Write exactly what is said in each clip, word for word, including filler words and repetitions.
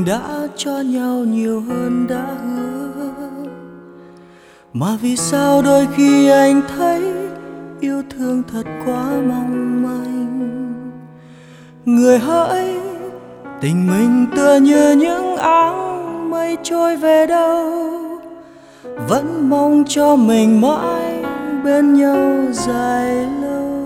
đã cho nhau nhiều hơn đã hứa. Mà vì sao đôi khi anh thấy yêu thương thật quá mong manh. Người hỡi, tình mình tựa như những áng mây trôi về đâu, vẫn mong cho mình mãi bên nhau dài lâu.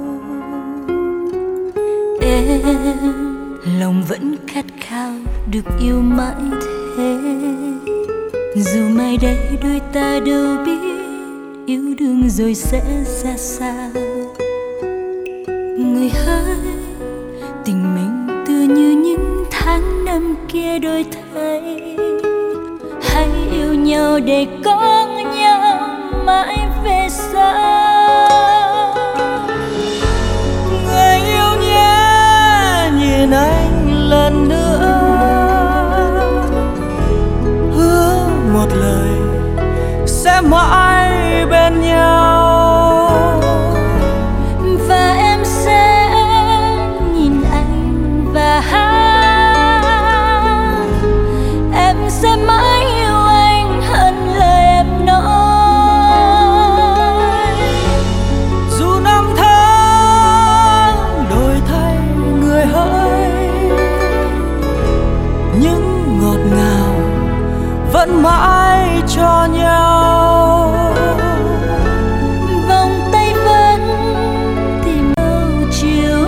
Em lòng vẫn khát khao được yêu mãi thế, dù mai đây đôi ta đâu biết yêu đương rồi sẽ ra sao. Người hỡi, tình mình tựa như những tháng năm kia đổi thay, hãy yêu nhau để có nhau mãi về sau. Người yêu nhé, nhìn anh lần nữa, hứa một lời sẽ mãi bên nhau. Và em sẽ nhìn anh và hát, em sẽ mãi yêu anh hơn lời em nói. Dù năm tháng đổi thay người hỡi, những ngọt ngào vẫn mãi cho nhau. Vòng tay vẫn tìm đâu chiều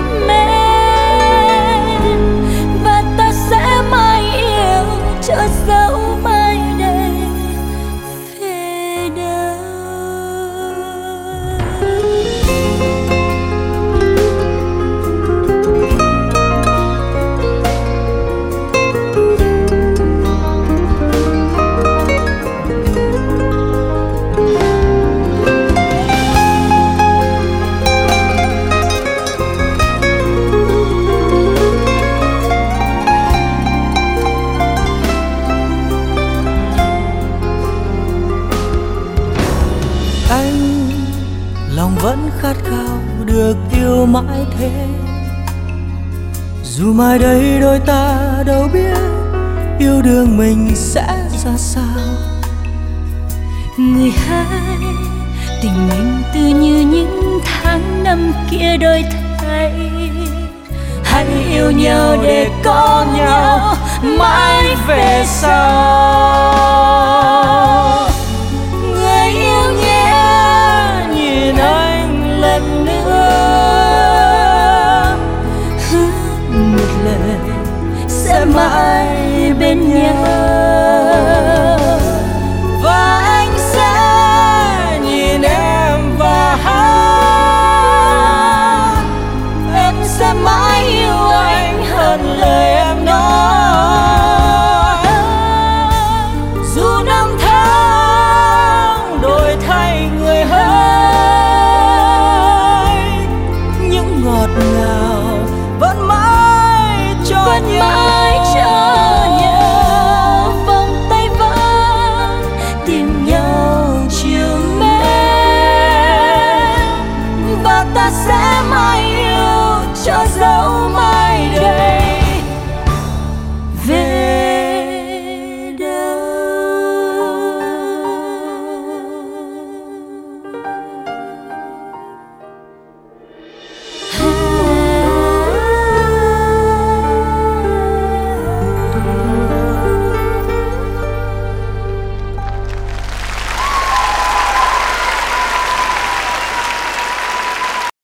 mến, và ta sẽ mãi yêu cho dẫu mai đây về đâu. Anh lòng vẫn khát khao được yêu mãi thế, dù mai đây đôi ta đâu biết yêu đương mình sẽ ra sao. Người hai, tình mình tựa như những tháng năm kia đổi thay, hãy yêu nhau để có nhau mãi về sau. Người yêu nhé, Nhìn anh lần nữa, hứa một lời sẽ mãi bên nhau. và anh sẽ nhìn em và hát, Em sẽ mãi yêu anh hơn lời em nói. dù năm tháng đổi thay người hỡi, những ngọt ngào vẫn mãi cho Vẫn nhau. mãi cho nhau, vòng tay vẫn tìm nhau chiều mến, và ta sẽ